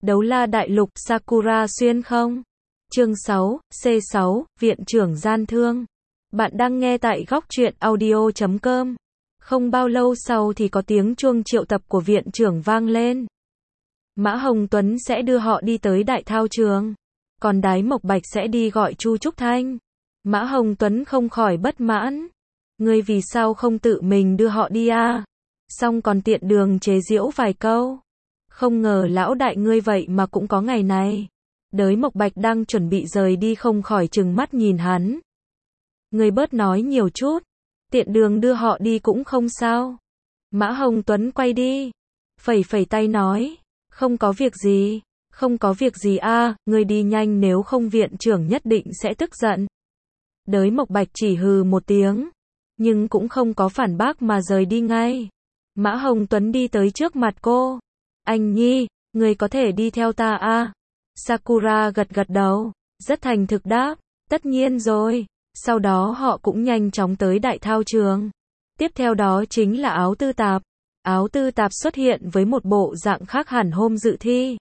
Đấu La Đại Lục Sakura xuyên không? Chương 6, C6, Viện trưởng gian thương. Bạn đang nghe tại góc truyện audio.com. Không bao lâu sau thì có tiếng chuông triệu tập của viện trưởng vang lên. Mã Hồng Tuấn sẽ đưa họ đi tới đại thao trường. Còn Đái Mộc Bạch sẽ đi gọi Chu Trúc Thanh. Mã Hồng Tuấn không khỏi bất mãn. Ngươi vì sao không tự mình đưa họ đi à? Xong còn tiện đường chế giễu vài câu. Không ngờ lão đại ngươi vậy mà cũng có ngày này. Đới Mộc Bạch đang chuẩn bị rời đi không khỏi trừng mắt nhìn hắn. Ngươi bớt nói nhiều chút. Tiện đường đưa họ đi cũng không sao. Mã Hồng Tuấn quay đi. Phẩy phẩy tay nói. Không có việc gì. Không có việc gì à, ngươi đi nhanh nếu không viện trưởng nhất định sẽ tức giận. Đới Mộc Bạch chỉ hừ một tiếng. Nhưng cũng không có phản bác mà rời đi ngay. Mã Hồng Tuấn đi tới trước mặt cô. Anh Nhi, người có thể đi theo ta à? Sakura gật gật đầu, rất thành thực đáp, tất nhiên rồi. Sau đó họ cũng nhanh chóng tới đại thao trường. Tiếp theo đó chính là áo tư tạp. Áo tư tạp xuất hiện với một bộ dạng khác hẳn hôm dự thi.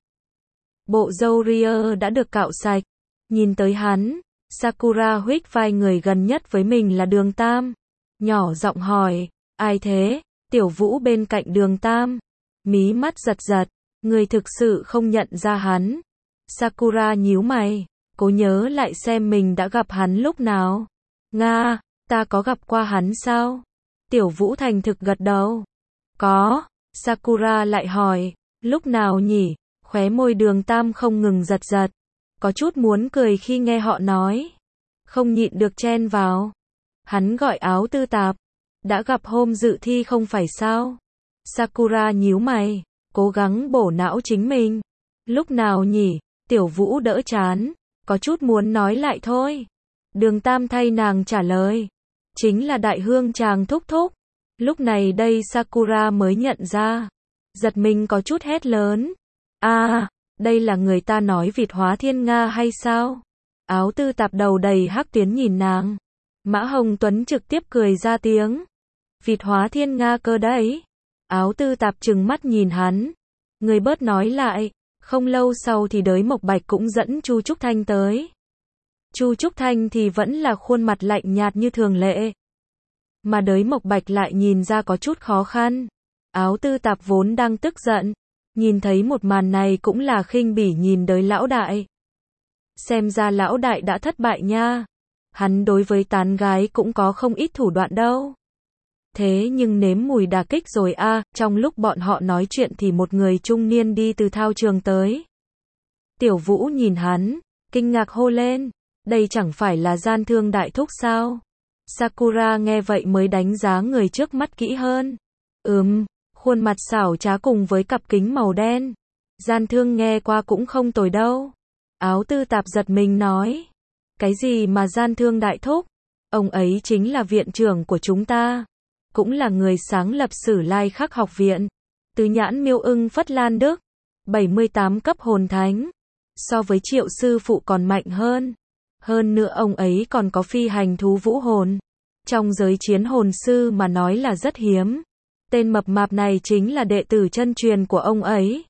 Bộ râu ria đã được cạo sạch. Nhìn tới hắn, Sakura huých vai người gần nhất với mình là Đường Tam. Nhỏ giọng hỏi, ai thế? Tiểu Vũ bên cạnh Đường Tam. Mí mắt giật giật, người thực sự không nhận ra hắn. Sakura nhíu mày, cố nhớ lại xem mình đã gặp hắn lúc nào. Nga, ta có gặp qua hắn sao? Tiểu Vũ thành thực gật đầu. Có, Sakura lại hỏi, lúc nào nhỉ? Khóe môi Đường Tam không ngừng giật giật. Có chút muốn cười khi nghe họ nói. Không nhịn được chen vào. Hắn gọi áo tư tạp. Đã gặp hôm dự thi không phải sao? Sakura nhíu mày, cố gắng bổ não chính mình. Lúc nào nhỉ? Tiểu Vũ đỡ chán, có chút muốn nói lại thôi. Đường Tam thay nàng trả lời. Chính là đại hương chàng thúc thúc. Lúc này đây Sakura mới nhận ra. Giật mình có chút hét lớn. À, đây là người ta nói vịt hóa thiên nga hay sao? Áo tư tạp đầu đầy hắc tuyến nhìn nàng. Mã Hồng Tuấn trực tiếp cười ra tiếng. Vịt hóa thiên nga cơ đấy. Áo tư tạp trừng mắt nhìn hắn. Người bớt nói lại. Không lâu sau thì Đới Mộc Bạch cũng dẫn Chu Trúc Thanh tới. Chu Trúc Thanh thì vẫn là khuôn mặt lạnh nhạt như thường lệ. Mà Đới Mộc Bạch lại nhìn ra có chút khó khăn. Áo tư tạp vốn đang tức giận. Nhìn thấy một màn này cũng là khinh bỉ nhìn Đới lão đại. Xem ra lão đại đã thất bại nha. Hắn đối với tán gái cũng có không ít thủ đoạn đâu. Thế nhưng nếm mùi đả kích rồi à, trong lúc bọn họ nói chuyện thì một người trung niên đi từ thao trường tới. Tiểu Vũ nhìn hắn, kinh ngạc hô lên, đây chẳng phải là gian thương đại thúc sao? Sakura nghe vậy mới đánh giá người trước mắt kỹ hơn. Khuôn mặt xảo trá cùng với cặp kính màu đen. Gian thương nghe qua cũng không tồi đâu. Áo tư tạp giật mình nói. Cái gì mà gian thương đại thúc? Ông ấy chính là viện trưởng của chúng ta. Cũng là người sáng lập Sử Lai Khắc học viện. Tứ nhãn miêu ưng Phất Lan Đức. 78 cấp hồn thánh. So với Triệu sư phụ còn mạnh hơn. Hơn nữa ông ấy còn có phi hành thú vũ hồn. Trong giới chiến hồn sư mà nói là rất hiếm. Tên mập mạp này chính là đệ tử chân truyền của ông ấy.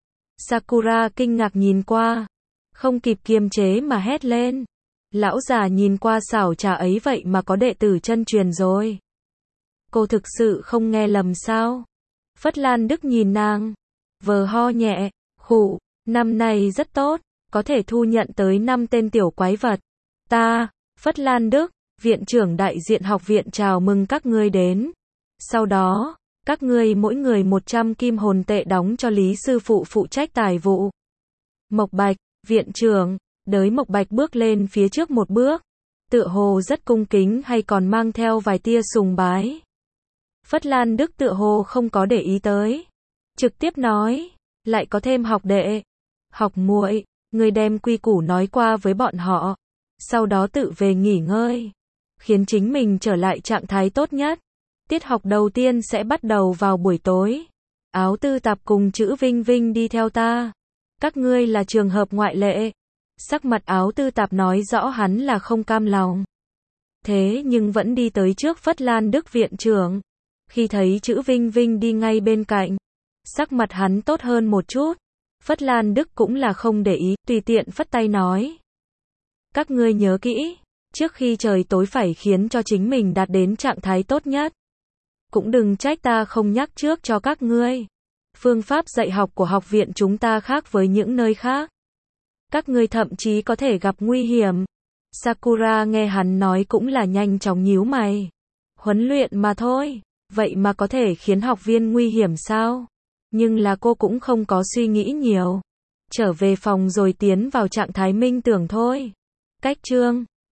Sakura kinh ngạc nhìn qua. Không kịp kiềm chế mà hét lên. Lão già nhìn qua xảo trá ấy vậy mà có đệ tử chân truyền rồi. Cô thực sự không nghe lầm sao? Phất Lan Đức nhìn nàng. Vờ ho nhẹ. Khụ, năm nay rất tốt. Có thể thu nhận tới 5 tên tiểu quái vật. Ta, Phất Lan Đức, viện trưởng đại diện học viện chào mừng các ngươi đến. Sau đó, các ngươi mỗi người 100 kim hồn tệ đóng cho Lý sư phụ phụ trách tài vụ. Mộc Bạch, viện trưởng. Đới Mộc Bạch bước lên phía trước một bước. Tựa hồ rất cung kính hay còn mang theo vài tia sùng bái. Phất Lan Đức tựa hồ không có để ý tới. Trực tiếp nói, lại có thêm học đệ. Học muội, người đem quy củ nói qua với bọn họ. Sau đó tự về nghỉ ngơi. Khiến chính mình trở lại trạng thái tốt nhất. Tiết học đầu tiên sẽ bắt đầu vào buổi tối. Áo tư tạp cùng chữ Vinh Vinh đi theo ta. Các ngươi là trường hợp ngoại lệ. Sắc mặt áo tư tạp nói rõ hắn là không cam lòng. Thế nhưng vẫn đi tới trước Phất Lan Đức viện trưởng. Khi thấy chữ Vinh Vinh đi ngay bên cạnh, sắc mặt hắn tốt hơn một chút. Phất Lan Đức cũng là không để ý, tùy tiện phất tay nói. Các ngươi nhớ kỹ, trước khi trời tối phải khiến cho chính mình đạt đến trạng thái tốt nhất. Cũng đừng trách ta không nhắc trước cho các ngươi. Phương pháp dạy học của học viện chúng ta khác với những nơi khác. Các ngươi thậm chí có thể gặp nguy hiểm. Sakura nghe hắn nói cũng là nhanh chóng nhíu mày. Huấn luyện mà thôi, vậy mà có thể khiến học viên nguy hiểm sao? Nhưng là cô cũng không có suy nghĩ nhiều. Trở về phòng rồi tiến vào trạng thái minh tưởng thôi. Cách chương